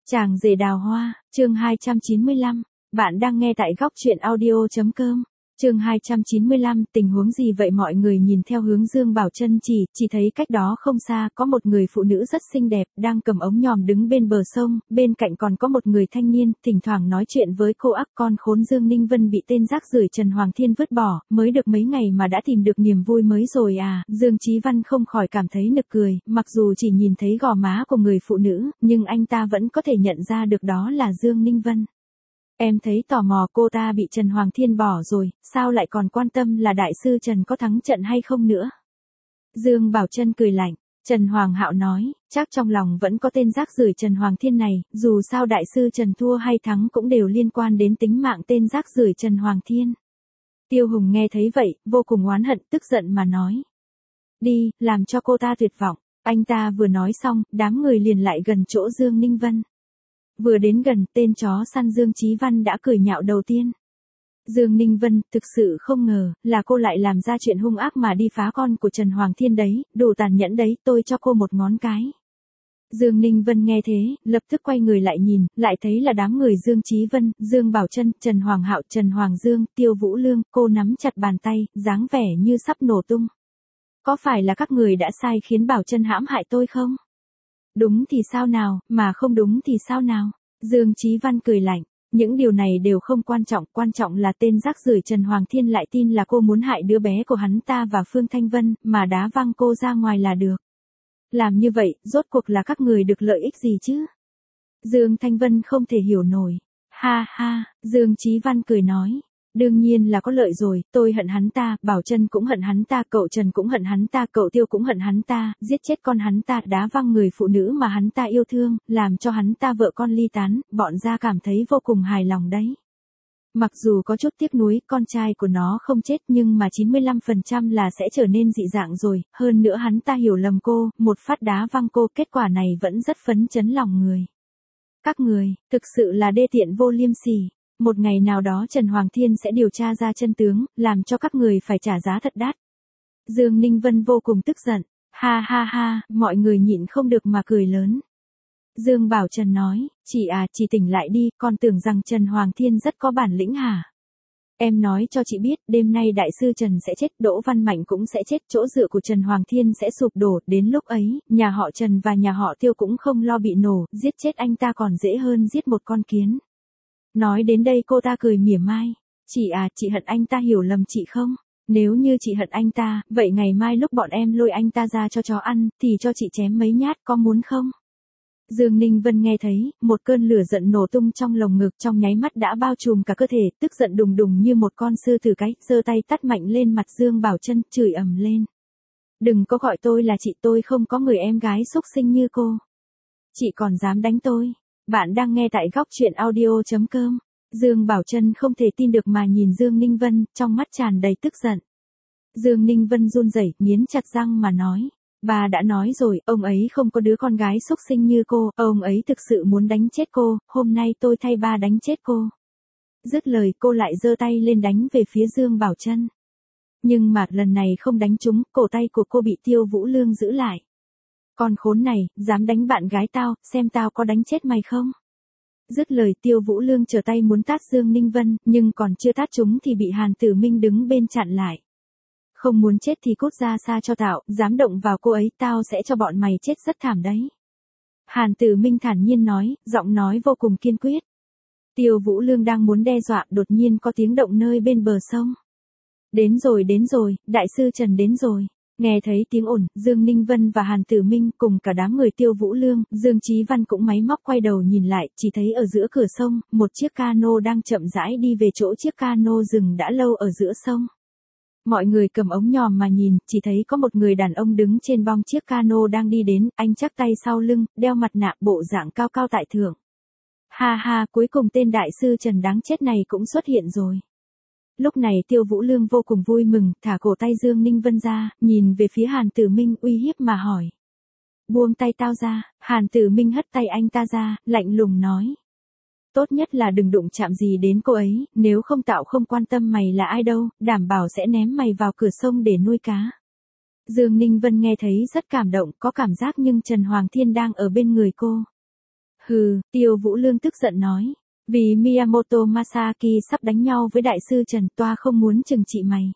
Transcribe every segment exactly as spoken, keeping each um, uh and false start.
Chàng rể đào hoa, chương hai trăm chín mươi lăm, bạn đang nghe tại góc truyện audio.com. Chương hai trăm chín mươi lăm, tình huống gì vậy? Mọi người nhìn theo hướng Dương Bảo Trân chỉ, chỉ thấy cách đó không xa có một người phụ nữ rất xinh đẹp, đang cầm ống nhòm đứng bên bờ sông, bên cạnh còn có một người thanh niên, thỉnh thoảng nói chuyện với cô ác con khốn Dương Ninh Vân bị tên rác rưởi Trần Hoàng Thiên vứt bỏ, mới được mấy ngày mà đã tìm được niềm vui mới rồi à. Dương Chí Văn không khỏi cảm thấy nực cười, mặc dù chỉ nhìn thấy gò má của người phụ nữ, nhưng anh ta vẫn có thể nhận ra được đó là Dương Ninh Vân. Em thấy tò mò cô ta bị Trần Hoàng Thiên bỏ rồi, sao lại còn quan tâm là đại sư Trần có thắng trận hay không nữa? Dương Bảo Trân cười lạnh, Trần Hoàng Hạo nói, chắc trong lòng vẫn có tên rác rưởi Trần Hoàng Thiên này, dù sao đại sư Trần thua hay thắng cũng đều liên quan đến tính mạng tên rác rưởi Trần Hoàng Thiên. Tiêu Hùng nghe thấy vậy, vô cùng oán hận, tức giận mà nói. Đi, làm cho cô ta tuyệt vọng. Anh ta vừa nói xong, đám người liền lại gần chỗ Dương Ninh Vân. Vừa đến gần, tên chó săn Dương Chí Văn đã cười nhạo đầu tiên. Dương Ninh Vân, thực sự không ngờ, là cô lại làm ra chuyện hung ác mà đi phá con của Trần Hoàng Thiên đấy, đủ tàn nhẫn đấy, tôi cho cô một ngón cái. Dương Ninh Vân nghe thế, lập tức quay người lại nhìn, lại thấy là đám người Dương Chí Vân, Dương Bảo Trân, Trần Hoàng Hạo, Trần Hoàng Dương, Tiêu Vũ Lương, cô nắm chặt bàn tay, dáng vẻ như sắp nổ tung. Có phải là các người đã sai khiến Bảo Trân hãm hại tôi không? Đúng thì sao nào, mà không đúng thì sao nào? Dương Chí Văn cười lạnh, những điều này đều không quan trọng, quan trọng là tên rác rưởi Trần Hoàng Thiên lại tin là cô muốn hại đứa bé của hắn ta và Phương Thanh Vân, mà đá văng cô ra ngoài là được. Làm như vậy, rốt cuộc là các người được lợi ích gì chứ? Dương Thanh Vân không thể hiểu nổi. Ha ha, Dương Chí Văn cười nói. Đương nhiên là có lợi rồi, tôi hận hắn ta, Bảo Trân cũng hận hắn ta, cậu Trần cũng hận hắn ta, cậu Tiêu cũng hận hắn ta, giết chết con hắn ta, đá văng người phụ nữ mà hắn ta yêu thương, làm cho hắn ta vợ con ly tán, bọn gia cảm thấy vô cùng hài lòng đấy. Mặc dù có chút tiếc nuối, con trai của nó không chết nhưng mà chín mươi lăm phần trăm là sẽ trở nên dị dạng rồi, hơn nữa hắn ta hiểu lầm cô, một phát đá văng cô, kết quả này vẫn rất phấn chấn lòng người. Các người, thực sự là đê tiện vô liêm sỉ. Một ngày nào đó Trần Hoàng Thiên sẽ điều tra ra chân tướng, làm cho các người phải trả giá thật đắt. Dương Ninh Vân vô cùng tức giận. Ha ha ha, mọi người nhịn không được mà cười lớn. Dương Bảo Trần nói, chị à, chị tỉnh lại đi, con tưởng rằng Trần Hoàng Thiên rất có bản lĩnh hả? Em nói cho chị biết, đêm nay đại sư Trần sẽ chết, Đỗ Văn Mạnh cũng sẽ chết, chỗ dựa của Trần Hoàng Thiên sẽ sụp đổ, đến lúc ấy, nhà họ Trần và nhà họ Tiêu cũng không lo bị nổ, giết chết anh ta còn dễ hơn giết một con kiến. Nói đến đây cô ta cười mỉa mai. Chị à, chị hận anh ta hiểu lầm chị không? Nếu như chị hận anh ta, vậy ngày mai lúc bọn em lôi anh ta ra cho chó ăn, thì cho chị chém mấy nhát, có muốn không? Dương Ninh Vân nghe thấy, một cơn lửa giận nổ tung trong lồng ngực, trong nháy mắt đã bao trùm cả cơ thể, tức giận đùng đùng như một con sư tử cái, giơ tay tát mạnh lên mặt Dương Bảo Trân, chửi ầm lên. Đừng có gọi tôi là chị, tôi không có người em gái xúc sinh như cô. Chị còn dám đánh tôi. Bạn đang nghe tại góc truyện audio.com. Dương Bảo Trân không thể tin được mà nhìn Dương Ninh Vân, trong mắt tràn đầy tức giận. Dương Ninh Vân run rẩy, nghiến chặt răng mà nói. Bà đã nói rồi, ông ấy không có đứa con gái xúc sinh như cô, ông ấy thực sự muốn đánh chết cô, hôm nay tôi thay ba đánh chết cô. Dứt lời cô lại giơ tay lên đánh về phía Dương Bảo Trân. Nhưng mà lần này không đánh trúng, cổ tay của cô bị Tiêu Vũ Lương giữ lại. Con khốn này, dám đánh bạn gái tao, xem tao có đánh chết mày không? Dứt lời Tiêu Vũ Lương trở tay muốn tát Dương Ninh Vân, nhưng còn chưa tát chúng thì bị Hàn Tử Minh đứng bên chặn lại. Không muốn chết thì cút ra xa cho tao, dám động vào cô ấy tao sẽ cho bọn mày chết rất thảm đấy. Hàn Tử Minh thản nhiên nói, giọng nói vô cùng kiên quyết. Tiêu Vũ Lương đang muốn đe dọa, đột nhiên có tiếng động nơi bên bờ sông. Đến rồi đến rồi, đại sư Trần đến rồi. Nghe thấy tiếng ồn, Dương Ninh Vân và Hàn Tử Minh cùng cả đám người Tiêu Vũ Lương, Dương Chí Văn cũng máy móc quay đầu nhìn lại, chỉ thấy ở giữa cửa sông, một chiếc cano đang chậm rãi đi về chỗ chiếc cano dừng đã lâu ở giữa sông. Mọi người cầm ống nhòm mà nhìn, chỉ thấy có một người đàn ông đứng trên bong chiếc cano đang đi đến, anh chắp tay sau lưng, đeo mặt nạ, bộ dạng cao cao tại thượng. Ha ha, cuối cùng tên đại sư Trần đáng chết này cũng xuất hiện rồi. Lúc này Tiêu Vũ Lương vô cùng vui mừng, thả cổ tay Dương Ninh Vân ra, nhìn về phía Hàn Tử Minh uy hiếp mà hỏi. Buông tay tao ra, Hàn Tử Minh hất tay anh ta ra, lạnh lùng nói. Tốt nhất là đừng đụng chạm gì đến cô ấy, nếu không tạo không quan tâm mày là ai đâu, đảm bảo sẽ ném mày vào cửa sông để nuôi cá. Dương Ninh Vân nghe thấy rất cảm động, có cảm giác nhưng Trần Hoàng Thiên đang ở bên người cô. Hừ, Tiêu Vũ Lương tức giận nói. Vì Miyamoto Masaki sắp đánh nhau với đại sư Trần, toa không muốn trừng trị mày.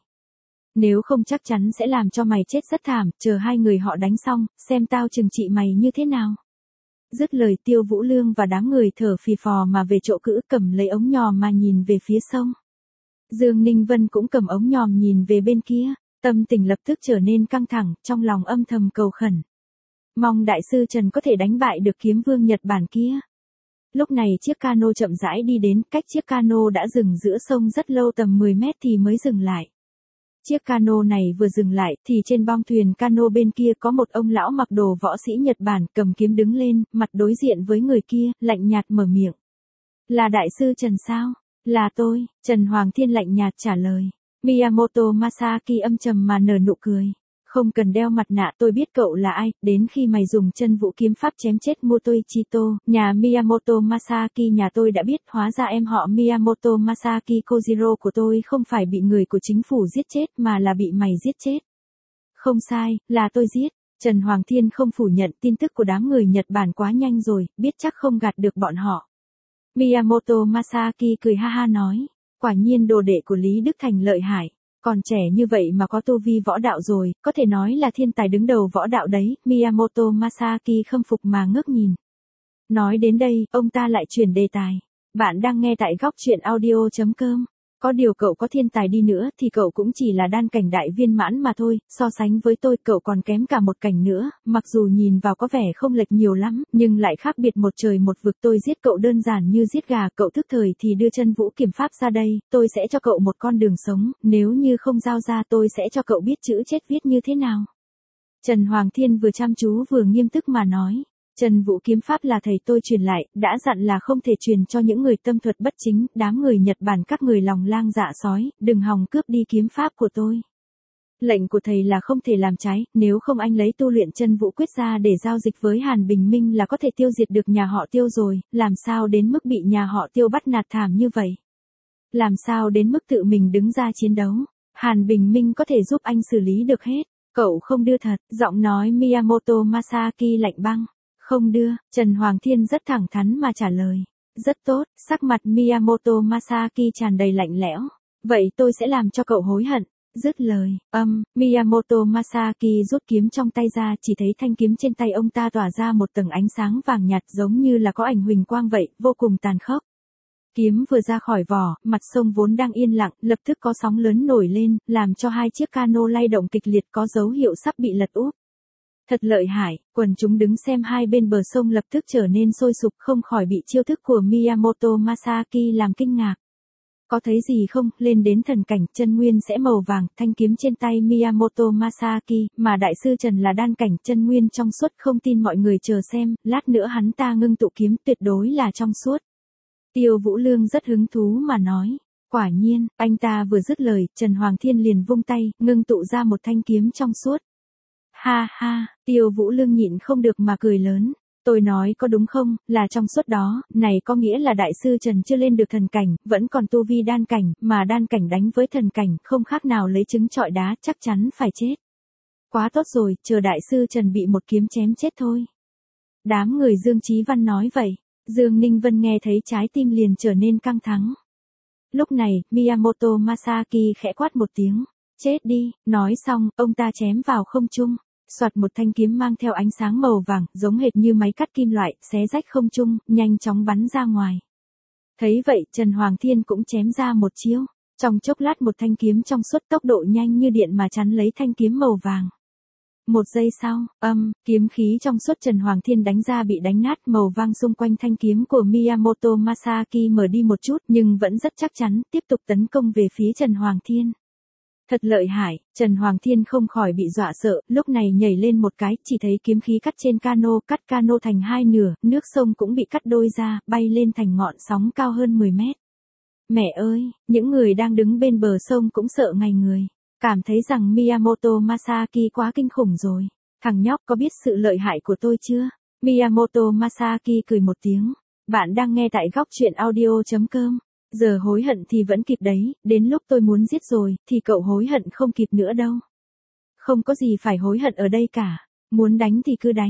Nếu không chắc chắn sẽ làm cho mày chết rất thảm, chờ hai người họ đánh xong, xem tao trừng trị mày như thế nào. Dứt lời Tiêu Vũ Lương và đám người thở phì phò mà về chỗ cữ, cầm lấy ống nhòm mà nhìn về phía sông. Dương Ninh Vân cũng cầm ống nhòm nhìn về bên kia, tâm tình lập tức trở nên căng thẳng, trong lòng âm thầm cầu khẩn. Mong đại sư Trần có thể đánh bại được kiếm vương Nhật Bản kia. Lúc này chiếc cano chậm rãi đi đến, cách chiếc cano đã dừng giữa sông rất lâu, tầm mười mét thì mới dừng lại. Chiếc cano này vừa dừng lại thì trên bong thuyền cano bên kia có một ông lão mặc đồ võ sĩ Nhật Bản cầm kiếm đứng lên, mặt đối diện với người kia, lạnh nhạt mở miệng. Là đại sư Trần sao? Là tôi, Trần Hoàng Thiên lạnh nhạt trả lời. Miyamoto Masaki âm trầm mà nở nụ cười. Không cần đeo mặt nạ, tôi biết cậu là ai, đến khi mày dùng chân vũ kiếm pháp chém chết Motoichito, nhà Miyamoto Masaki nhà tôi đã biết, hóa ra em họ Miyamoto Masaki Kojiro của tôi không phải bị người của chính phủ giết chết mà là bị mày giết chết. Không sai, là tôi giết. Trần Hoàng Thiên không phủ nhận, tin tức của đám người Nhật Bản quá nhanh rồi, biết chắc không gạt được bọn họ. Miyamoto Masaki cười ha ha nói, quả nhiên đồ đệ của Lý Đức Thành lợi hại. Còn trẻ như vậy mà có tu vi võ đạo rồi, có thể nói là thiên tài đứng đầu võ đạo đấy. Miyamoto Masaki khâm phục mà ngước nhìn. Nói đến đây, ông ta lại chuyển đề tài. Bạn đang nghe tại góc truyện audio chấm com. Có điều cậu có thiên tài đi nữa thì cậu cũng chỉ là đan cảnh đại viên mãn mà thôi, so sánh với tôi cậu còn kém cả một cảnh nữa, mặc dù nhìn vào có vẻ không lệch nhiều lắm, nhưng lại khác biệt một trời một vực. Tôi giết cậu đơn giản như giết gà, cậu thức thời thì đưa chân vũ kiếm pháp ra đây, tôi sẽ cho cậu một con đường sống, nếu như không giao ra tôi sẽ cho cậu biết chữ chết viết như thế nào. Trần Hoàng Thiên vừa chăm chú vừa nghiêm túc mà nói. Trần Vũ kiếm pháp là thầy tôi truyền lại, đã dặn là không thể truyền cho những người tâm thuật bất chính, đám người Nhật Bản các người lòng lang dạ sói, đừng hòng cướp đi kiếm pháp của tôi. Lệnh của thầy là không thể làm trái, nếu không anh lấy tu luyện Chân Vũ quyết ra để giao dịch với Hàn Bình Minh là có thể tiêu diệt được nhà họ Tiêu rồi, làm sao đến mức bị nhà họ Tiêu bắt nạt thảm như vậy? Làm sao đến mức tự mình đứng ra chiến đấu? Hàn Bình Minh có thể giúp anh xử lý được hết. Cậu không đưa thật, giọng nói Miyamoto Masaki lạnh băng. Không đưa, Trần Hoàng Thiên rất thẳng thắn mà trả lời. Rất tốt, sắc mặt Miyamoto Masaki tràn đầy lạnh lẽo. Vậy tôi sẽ làm cho cậu hối hận. Dứt lời, âm, Miyamoto Masaki rút kiếm trong tay ra, chỉ thấy thanh kiếm trên tay ông ta tỏa ra một tầng ánh sáng vàng nhạt giống như là có ảnh huỳnh quang vậy, vô cùng tàn khốc. Kiếm vừa ra khỏi vỏ, mặt sông vốn đang yên lặng, lập tức có sóng lớn nổi lên, làm cho hai chiếc cano lay động kịch liệt, có dấu hiệu sắp bị lật úp. Thật lợi hại, quần chúng đứng xem hai bên bờ sông lập tức trở nên sôi sục, không khỏi bị chiêu thức của Miyamoto Masaki làm kinh ngạc. Có thấy gì không, lên đến thần cảnh, chân nguyên sẽ màu vàng, thanh kiếm trên tay Miyamoto Masaki, mà đại sư Trần là đan cảnh, chân nguyên trong suốt, không tin mọi người chờ xem, lát nữa hắn ta ngưng tụ kiếm tuyệt đối là trong suốt. Tiêu Vũ Lương rất hứng thú mà nói. Quả nhiên, anh ta vừa dứt lời, Trần Hoàng Thiên liền vung tay, ngưng tụ ra một thanh kiếm trong suốt. Ha ha, Tiêu Vũ Lương nhịn không được mà cười lớn. Tôi nói có đúng không, là trong suốt đó, này có nghĩa là đại sư Trần chưa lên được thần cảnh, vẫn còn tu vi đan cảnh, mà đan cảnh đánh với thần cảnh, không khác nào lấy trứng trọi đá, chắc chắn phải chết. Quá tốt rồi, chờ đại sư Trần bị một kiếm chém chết thôi. Đám người Dương Chí Văn nói vậy, Dương Ninh Vân nghe thấy trái tim liền trở nên căng thẳng. Lúc này, Miyamoto Masaki khẽ quát một tiếng. Chết đi, nói xong, ông ta chém vào không trung. Soạt một thanh kiếm mang theo ánh sáng màu vàng, giống hệt như máy cắt kim loại, xé rách không trung, nhanh chóng bắn ra ngoài. Thấy vậy, Trần Hoàng Thiên cũng chém ra một chiêu. Trong chốc lát một thanh kiếm trong suốt tốc độ nhanh như điện mà chắn lấy thanh kiếm màu vàng. Một giây sau, âm, kiếm khí trong suốt Trần Hoàng Thiên đánh ra bị đánh nát, màu vàng xung quanh thanh kiếm của Miyamoto Masaki mở đi một chút nhưng vẫn rất chắc chắn, tiếp tục tấn công về phía Trần Hoàng Thiên. Thật lợi hại, Trần Hoàng Thiên không khỏi bị dọa sợ, lúc này nhảy lên một cái, chỉ thấy kiếm khí cắt trên cano, cắt cano thành hai nửa, nước sông cũng bị cắt đôi ra, bay lên thành ngọn sóng cao hơn mười mét. Mẹ ơi, những người đang đứng bên bờ sông cũng sợ ngay người, cảm thấy rằng Miyamoto Masaki quá kinh khủng rồi. Thằng nhóc có biết sự lợi hại của tôi chưa? Miyamoto Masaki cười một tiếng. Bạn đang nghe tại góc truyện audio chấm com. Giờ hối hận thì vẫn kịp đấy, đến lúc tôi muốn giết rồi, thì cậu hối hận không kịp nữa đâu. Không có gì phải hối hận ở đây cả, muốn đánh thì cứ đánh.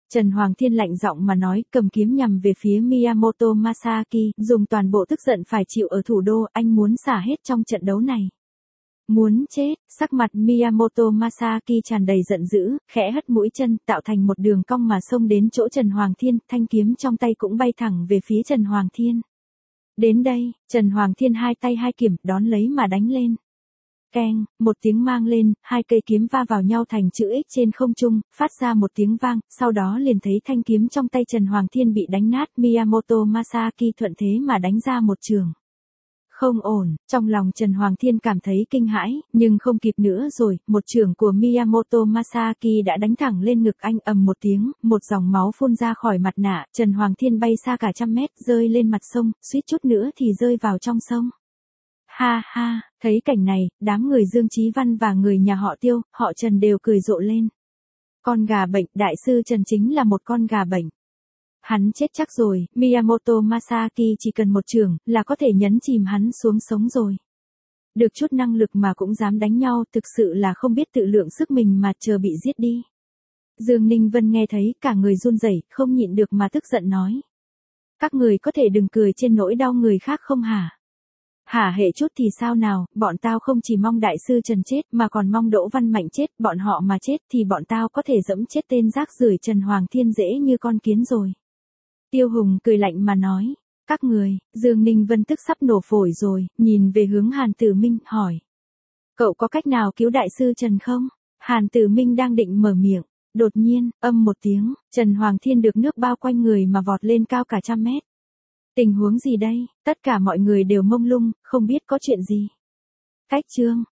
Trần Hoàng Thiên lạnh giọng mà nói, cầm kiếm nhằm về phía Miyamoto Masaki, dùng toàn bộ tức giận phải chịu ở thủ đô, anh muốn xả hết trong trận đấu này. Muốn chết, sắc mặt Miyamoto Masaki tràn đầy giận dữ, khẽ hất mũi chân, tạo thành một đường cong mà xông đến chỗ Trần Hoàng Thiên, thanh kiếm trong tay cũng bay thẳng về phía Trần Hoàng Thiên. Đến đây, Trần Hoàng Thiên hai tay hai kiểm, đón lấy mà đánh lên. Keng, một tiếng mang lên, hai cây kiếm va vào nhau thành chữ X trên không trung, phát ra một tiếng vang, sau đó liền thấy thanh kiếm trong tay Trần Hoàng Thiên bị đánh nát, Miyamoto Masaki thuận thế mà đánh ra một trường. Không ổn, trong lòng Trần Hoàng Thiên cảm thấy kinh hãi, nhưng không kịp nữa rồi, một trường của Miyamoto Masaki đã đánh thẳng lên ngực anh, ầm một tiếng, một dòng máu phun ra khỏi mặt nạ, Trần Hoàng Thiên bay xa cả trăm mét, rơi lên mặt sông, suýt chút nữa thì rơi vào trong sông. Ha ha, thấy cảnh này, đám người Dương Chí Văn và người nhà họ Tiêu, họ Trần đều cười rộ lên. Con gà bệnh, đại sư Trần chính là một con gà bệnh. Hắn chết chắc rồi, Miyamoto Masaki chỉ cần một trường, là có thể nhấn chìm hắn xuống sống rồi. Được chút năng lực mà cũng dám đánh nhau, thực sự là không biết tự lượng sức mình mà chờ bị giết đi. Dương Ninh Vân nghe thấy, cả người run rẩy, không nhịn được mà tức giận nói. Các người có thể đừng cười trên nỗi đau người khác không hả? Hả hệ chút thì sao nào, bọn tao không chỉ mong đại sư Trần chết mà còn mong Đỗ Văn Mạnh chết, bọn họ mà chết thì bọn tao có thể dẫm chết tên rác rưởi Trần Hoàng Thiên dễ như con kiến rồi. Tiêu Hùng cười lạnh mà nói, các người, Dương Ninh Vân tức sắp nổ phổi rồi, nhìn về hướng Hàn Tử Minh, hỏi. Cậu có cách nào cứu đại sư Trần không? Hàn Tử Minh đang định mở miệng, đột nhiên, âm một tiếng, Trần Hoàng Thiên được nước bao quanh người mà vọt lên cao cả trăm mét. Tình huống gì đây? Tất cả mọi người đều mông lung, không biết có chuyện gì. Cách chương,